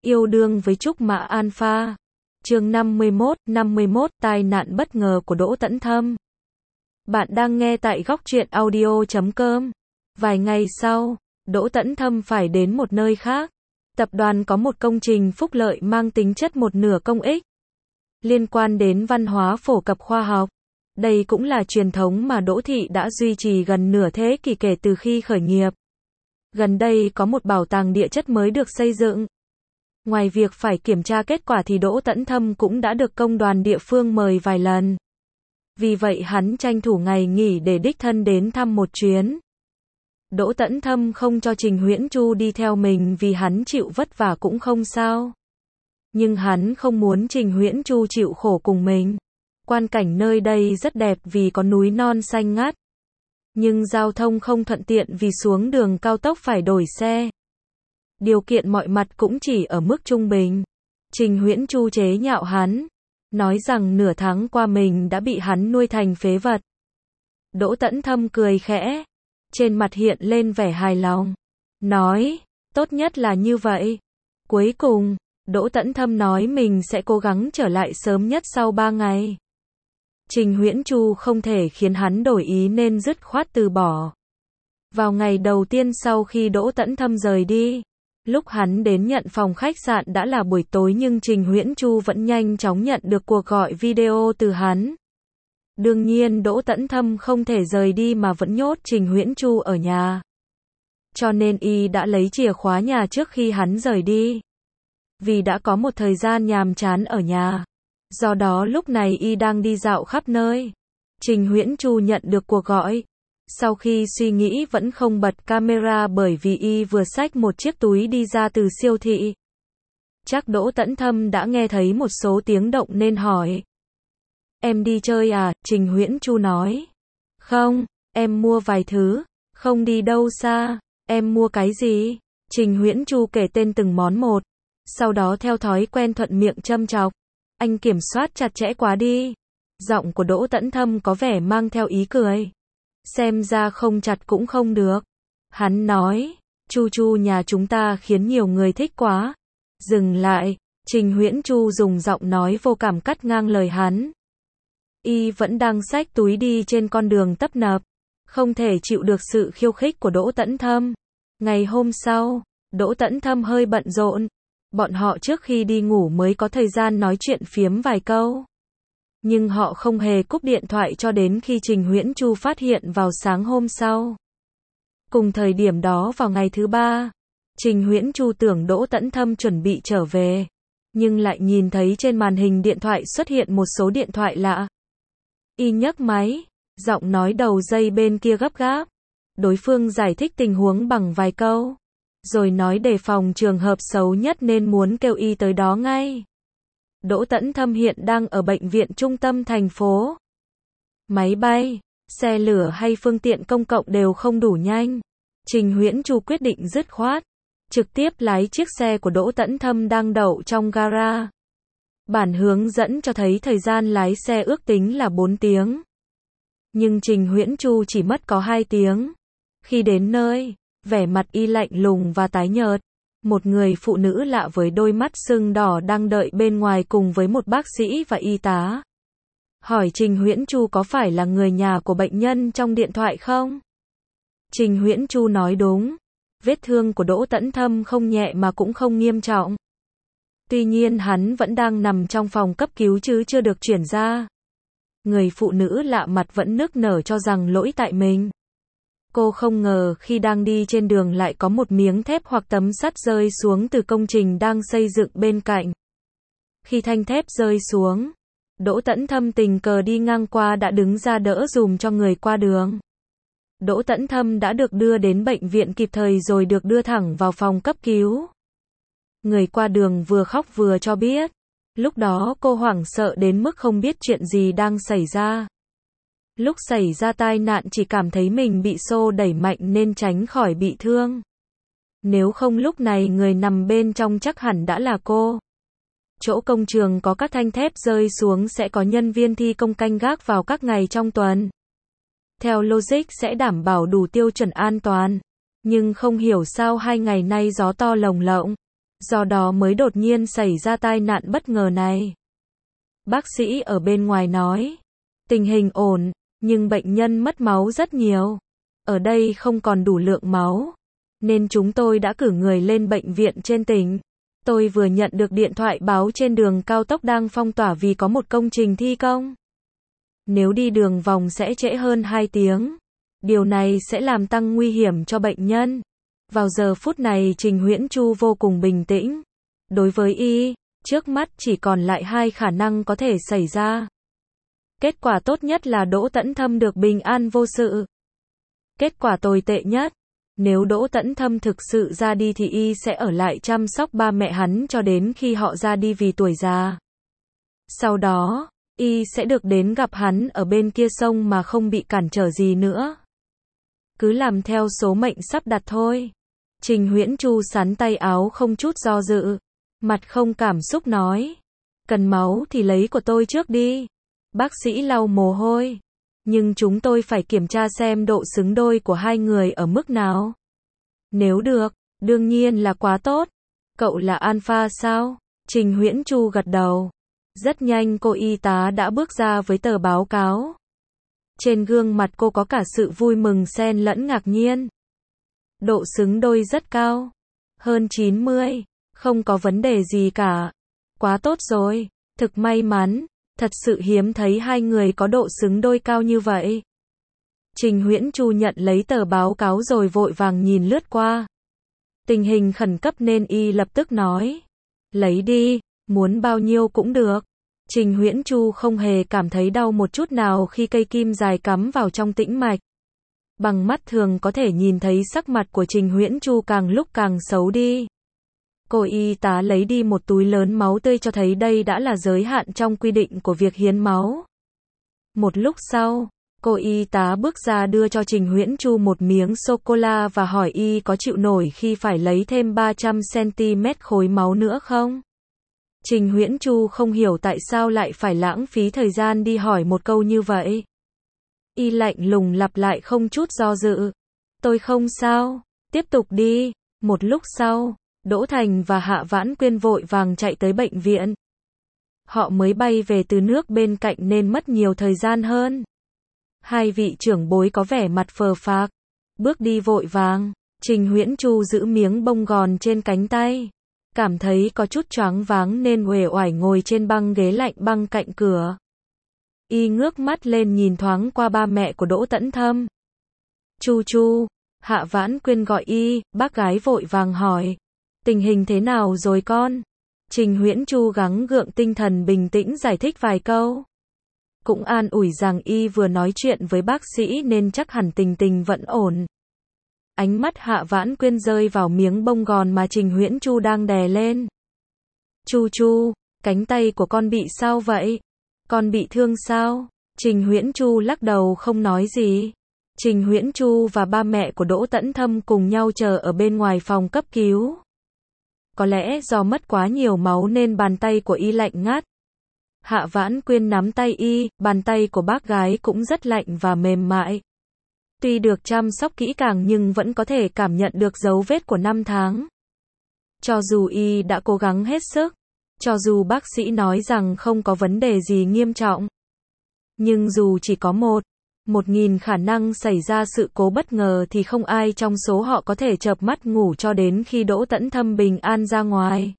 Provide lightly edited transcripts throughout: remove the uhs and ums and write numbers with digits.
Yêu đương với Trúc Mã Alpha. Chương 51, tai nạn bất ngờ của Đỗ Tấn Thâm. Bạn đang nghe tại Góc Truyện Audio.com. Vài ngày sau, Đỗ Tấn Thâm phải đến một nơi khác. Tập đoàn có một công trình phúc lợi mang tính chất một nửa công ích, liên quan đến văn hóa phổ cập khoa học. Đây cũng là truyền thống mà Đỗ Thị đã duy trì gần nửa thế kỷ kể từ khi khởi nghiệp. Gần đây có một bảo tàng địa chất mới được xây dựng. Ngoài việc phải kiểm tra kết quả thì Đỗ Tấn Thâm cũng đã được công đoàn địa phương mời vài lần. Vì vậy hắn tranh thủ ngày nghỉ để đích thân đến thăm một chuyến. Đỗ Tấn Thâm không cho Trình Huyễn Chu đi theo mình vì hắn chịu vất vả cũng không sao. Nhưng hắn không muốn Trình Huyễn Chu chịu khổ cùng mình. Quan cảnh nơi đây rất đẹp vì có núi non xanh ngắt. Nhưng giao thông không thuận tiện vì xuống đường cao tốc phải đổi xe. Điều kiện mọi mặt cũng chỉ ở mức trung bình. Trình Huyễn Chu chế nhạo hắn, nói rằng nửa tháng qua mình đã bị hắn nuôi thành phế vật. Đỗ Tấn Thâm cười khẽ, trên mặt hiện lên vẻ hài lòng, nói, tốt nhất là như vậy. Cuối cùng, Đỗ Tấn Thâm nói mình sẽ cố gắng trở lại sớm nhất sau 3 ngày. Trình Huyễn Chu không thể khiến hắn đổi ý nên dứt khoát từ bỏ. Vào ngày đầu tiên sau khi Đỗ Tấn Thâm rời đi, lúc hắn đến nhận phòng khách sạn đã là buổi tối nhưng Trình Huyễn Chu vẫn nhanh chóng nhận được cuộc gọi video từ hắn. Đương nhiên Đỗ Tấn Thâm không thể rời đi mà vẫn nhốt Trình Huyễn Chu ở nhà. Cho nên y đã lấy chìa khóa nhà trước khi hắn rời đi. Vì đã có một thời gian nhàm chán ở nhà. Do đó lúc này y đang đi dạo khắp nơi. Trình Huyễn Chu nhận được cuộc gọi. Sau khi suy nghĩ vẫn không bật camera bởi vì y vừa xách một chiếc túi đi ra từ siêu thị. Chắc Đỗ Tấn Thâm đã nghe thấy một số tiếng động nên hỏi. Em đi chơi à? Trình Huyễn Chu nói. Không, em mua vài thứ, không đi đâu xa. Em mua cái gì? Trình Huyễn Chu kể tên từng món một. Sau đó theo thói quen thuận miệng châm chọc. Anh kiểm soát chặt chẽ quá đi. Giọng của Đỗ Tấn Thâm có vẻ mang theo ý cười. Xem ra không chặt cũng không được. Hắn nói, Chu Chu nhà chúng ta khiến nhiều người thích quá. Dừng lại, Trình Huyễn Chu dùng giọng nói vô cảm cắt ngang lời hắn. Y vẫn đang xách túi đi trên con đường tấp nập, không thể chịu được sự khiêu khích của Đỗ Tấn Thâm. Ngày hôm sau, Đỗ Tấn Thâm hơi bận rộn. Bọn họ trước khi đi ngủ mới có thời gian nói chuyện phiếm vài câu. Nhưng họ không hề cúp điện thoại cho đến khi Trình Huyễn Chu phát hiện vào sáng hôm sau. Cùng thời điểm đó vào ngày thứ 3, Trình Huyễn Chu tưởng Đỗ Tấn Thâm chuẩn bị trở về, nhưng lại nhìn thấy trên màn hình điện thoại xuất hiện một số điện thoại lạ. Y nhấc máy, giọng nói đầu dây bên kia gấp gáp. Đối phương giải thích tình huống bằng vài câu, rồi nói đề phòng trường hợp xấu nhất nên muốn kêu y tới đó ngay. Đỗ Tấn Thâm hiện đang ở bệnh viện trung tâm thành phố. Máy bay, xe lửa hay phương tiện công cộng đều không đủ nhanh. Trình Huyễn Chu quyết định dứt khoát, trực tiếp lái chiếc xe của Đỗ Tấn Thâm đang đậu trong gara. Bản hướng dẫn cho thấy thời gian lái xe ước tính là 4 tiếng. Nhưng Trình Huyễn Chu chỉ mất có 2 tiếng. Khi đến nơi, vẻ mặt y lạnh lùng và tái nhợt. Một người phụ nữ lạ với đôi mắt sưng đỏ đang đợi bên ngoài cùng với một bác sĩ và y tá. Hỏi Trình Huyễn Chu có phải là người nhà của bệnh nhân trong điện thoại không? Trình Huyễn Chu nói đúng. Vết thương của Đỗ Tấn Thâm không nhẹ mà cũng không nghiêm trọng. Tuy nhiên hắn vẫn đang nằm trong phòng cấp cứu chứ chưa được chuyển ra. Người phụ nữ lạ mặt vẫn nức nở cho rằng lỗi tại mình. Cô không ngờ khi đang đi trên đường lại có một miếng thép hoặc tấm sắt rơi xuống từ công trình đang xây dựng bên cạnh. Khi thanh thép rơi xuống, Đỗ Tấn Thâm tình cờ đi ngang qua đã đứng ra đỡ dùm cho người qua đường. Đỗ Tấn Thâm đã được đưa đến bệnh viện kịp thời rồi được đưa thẳng vào phòng cấp cứu. Người qua đường vừa khóc vừa cho biết. Lúc đó cô hoảng sợ đến mức không biết chuyện gì đang xảy ra. Lúc xảy ra tai nạn chỉ cảm thấy mình bị xô đẩy mạnh nên tránh khỏi bị thương. Nếu không lúc này người nằm bên trong chắc hẳn đã là cô. Chỗ công trường có các thanh thép rơi xuống sẽ có nhân viên thi công canh gác vào các ngày trong tuần. Theo logic sẽ đảm bảo đủ tiêu chuẩn an toàn. Nhưng không hiểu sao 2 ngày nay gió to lồng lộng. Do đó mới đột nhiên xảy ra tai nạn bất ngờ này. Bác sĩ ở bên ngoài nói, tình hình ổn, nhưng bệnh nhân mất máu rất nhiều. Ở đây không còn đủ lượng máu, nên chúng tôi đã cử người lên bệnh viện trên tỉnh. Tôi vừa nhận được điện thoại báo trên đường cao tốc đang phong tỏa vì có một công trình thi công. Nếu đi đường vòng sẽ trễ hơn 2 tiếng. Điều này sẽ làm tăng nguy hiểm cho bệnh nhân. Vào giờ phút này Trình Huyễn Chu vô cùng bình tĩnh. Đối với y, trước mắt chỉ còn lại 2 khả năng có thể xảy ra. Kết quả tốt nhất là Đỗ Tấn Thâm được bình an vô sự. Kết quả tồi tệ nhất, nếu Đỗ Tấn Thâm thực sự ra đi thì y sẽ ở lại chăm sóc ba mẹ hắn cho đến khi họ ra đi vì tuổi già. Sau đó, y sẽ được đến gặp hắn ở bên kia sông mà không bị cản trở gì nữa. Cứ làm theo số mệnh sắp đặt thôi. Trình Huyễn Chu sắn tay áo không chút do dự, mặt không cảm xúc nói, cần máu thì lấy của tôi trước đi. Bác sĩ lau mồ hôi, nhưng chúng tôi phải kiểm tra xem độ xứng đôi của hai người ở mức nào. Nếu được, đương nhiên là quá tốt. Cậu là alpha sao? Trình Huyễn Chu gật đầu. Rất nhanh cô y tá đã bước ra với tờ báo cáo. Trên gương mặt cô có cả sự vui mừng xen lẫn ngạc nhiên. Độ xứng đôi rất cao. Hơn 90. Không có vấn đề gì cả. Quá tốt rồi. Thực may mắn. Thật sự hiếm thấy hai người có độ xứng đôi cao như vậy. Trình Huyễn Chu nhận lấy tờ báo cáo rồi vội vàng nhìn lướt qua. Tình hình khẩn cấp nên y lập tức nói. Lấy đi, muốn bao nhiêu cũng được. Trình Huyễn Chu không hề cảm thấy đau một chút nào khi cây kim dài cắm vào trong tĩnh mạch. Bằng mắt thường có thể nhìn thấy sắc mặt của Trình Huyễn Chu càng lúc càng xấu đi. Cô y tá lấy đi một túi lớn máu tươi cho thấy đây đã là giới hạn trong quy định của việc hiến máu. Một lúc sau, cô y tá bước ra đưa cho Trình Huyễn Chu một miếng sô-cô-la và hỏi y có chịu nổi khi phải lấy thêm 300cm khối máu nữa không? Trình Huyễn Chu không hiểu tại sao lại phải lãng phí thời gian đi hỏi một câu như vậy. Y lạnh lùng lặp lại không chút do dự. Tôi không sao, tiếp tục đi. Một lúc sau, Đỗ Thành và Hạ Vãn Quyên vội vàng chạy tới bệnh viện. Họ mới bay về từ nước bên cạnh nên mất nhiều thời gian hơn. Hai vị trưởng bối có vẻ mặt phờ phạc, bước đi vội vàng. Trình Huyễn Chu giữ miếng bông gòn trên cánh tay, cảm thấy có chút choáng váng nên uể oải ngồi trên băng ghế lạnh băng cạnh cửa. Y ngước mắt lên nhìn thoáng qua ba mẹ của Đỗ Tấn Thâm. Chu Chu, Hạ Vãn Quyên gọi y, bác gái vội vàng hỏi. Tình hình thế nào rồi con? Trình Huyễn Chu gắng gượng tinh thần bình tĩnh giải thích vài câu. Cũng an ủi rằng y vừa nói chuyện với bác sĩ nên chắc hẳn tình tình vẫn ổn. Ánh mắt Hạ Vãn Quyên rơi vào miếng bông gòn mà Trình Huyễn Chu đang đè lên. Chu Chu, cánh tay của con bị sao vậy? Con bị thương sao? Trình Huyễn Chu lắc đầu không nói gì. Trình Huyễn Chu và ba mẹ của Đỗ Tấn Thâm cùng nhau chờ ở bên ngoài phòng cấp cứu. Có lẽ do mất quá nhiều máu nên bàn tay của y lạnh ngắt. Hạ Vãn Quyên nắm tay y, bàn tay của bác gái cũng rất lạnh và mềm mại. Tuy được chăm sóc kỹ càng nhưng vẫn có thể cảm nhận được dấu vết của 5 tháng. Cho dù y đã cố gắng hết sức, cho dù bác sĩ nói rằng không có vấn đề gì nghiêm trọng, nhưng dù chỉ có 1.000 khả năng xảy ra sự cố bất ngờ thì không ai trong số họ có thể chợp mắt ngủ cho đến khi Đỗ Tấn Thâm bình an ra ngoài.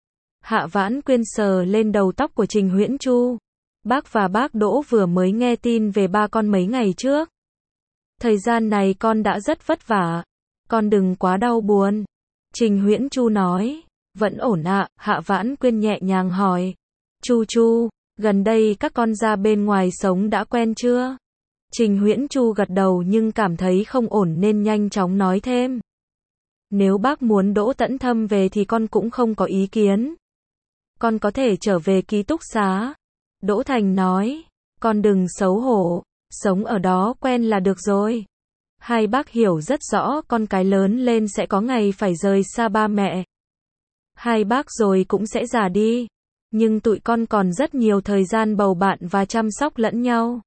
Hạ Vãn Quyên sờ lên đầu tóc của Trình Huyễn Chu. Bác và bác Đỗ vừa mới nghe tin về ba con mấy ngày trước. Thời gian này con đã rất vất vả. Con đừng quá đau buồn. Trình Huyễn Chu nói. Vẫn ổn ạ, Hạ Vãn Quyên nhẹ nhàng hỏi. Chu Chu, gần đây các con ra bên ngoài sống đã quen chưa? Trình Huyễn Chu gật đầu nhưng cảm thấy không ổn nên nhanh chóng nói thêm. Nếu bác muốn Đỗ Tấn Thâm về thì con cũng không có ý kiến. Con có thể trở về ký túc xá. Đỗ Thành nói. Con đừng xấu hổ, sống ở đó quen là được rồi. Hai bác hiểu rất rõ con cái lớn lên sẽ có ngày phải rời xa ba mẹ. Hai bác rồi cũng sẽ già đi. Nhưng tụi con còn rất nhiều thời gian bầu bạn và chăm sóc lẫn nhau.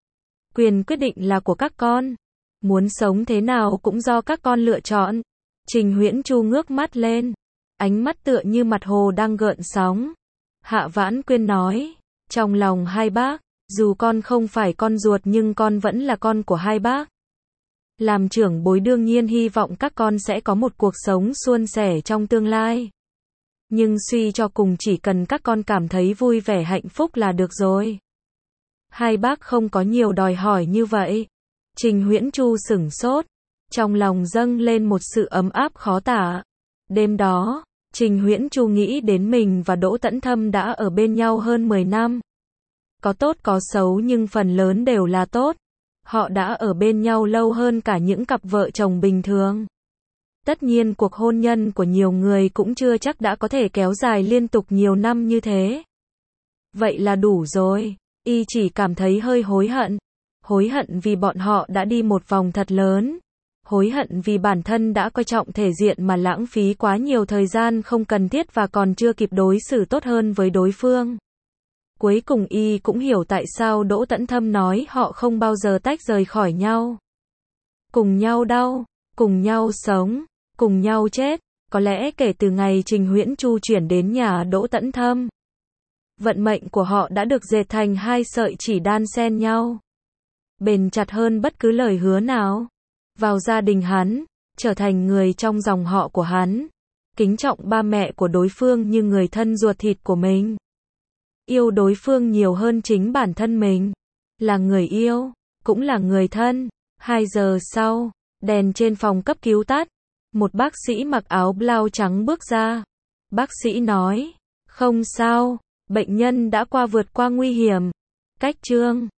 Quyền quyết định là của các con. Muốn sống thế nào cũng do các con lựa chọn. Trình Huyễn Chu ngước mắt lên. ánh mắt tựa như mặt hồ đang gợn sóng. Hạ Vãn Quyên nói, trong lòng hai bác, dù con không phải con ruột nhưng con vẫn là con của hai bác. Làm trưởng bối đương nhiên hy vọng các con sẽ có một cuộc sống suôn sẻ trong tương lai. Nhưng suy cho cùng chỉ cần các con cảm thấy vui vẻ hạnh phúc là được rồi. Hai bác không có nhiều đòi hỏi như vậy. Trình Huyễn Chu sửng sốt, trong lòng dâng lên một sự ấm áp khó tả. Đêm đó, Trình Huyễn Chu nghĩ đến mình và Đỗ Tẫn Thâm đã ở bên nhau hơn 10 năm. Có tốt có xấu nhưng phần lớn đều là tốt. Họ đã ở bên nhau lâu hơn cả những cặp vợ chồng bình thường. Tất nhiên cuộc hôn nhân của nhiều người cũng chưa chắc đã có thể kéo dài liên tục nhiều năm như thế. Vậy là đủ rồi, y chỉ cảm thấy hơi hối hận. Hối hận vì bọn họ đã đi một vòng thật lớn. Hối hận vì bản thân đã coi trọng thể diện mà lãng phí quá nhiều thời gian không cần thiết và còn chưa kịp đối xử tốt hơn với đối phương. Cuối cùng y cũng hiểu tại sao Đỗ Tẫn Thâm nói họ không bao giờ tách rời khỏi nhau. Cùng nhau đau, cùng nhau sống, cùng nhau chết. Có lẽ kể từ ngày Trình Huyễn Chu chuyển đến nhà Đỗ Tẫn Thâm, vận mệnh của họ đã được dệt thành hai sợi chỉ đan xen nhau. Bền chặt hơn bất cứ lời hứa nào. Vào gia đình hắn, trở thành người trong dòng họ của hắn. Kính trọng ba mẹ của đối phương như người thân ruột thịt của mình. Yêu đối phương nhiều hơn chính bản thân mình. Là người yêu, cũng là người thân. 2 giờ sau, đèn trên phòng cấp cứu tắt. Một bác sĩ mặc áo blau trắng bước ra. Bác sĩ nói, không sao, bệnh nhân đã vượt qua nguy hiểm. Cách chương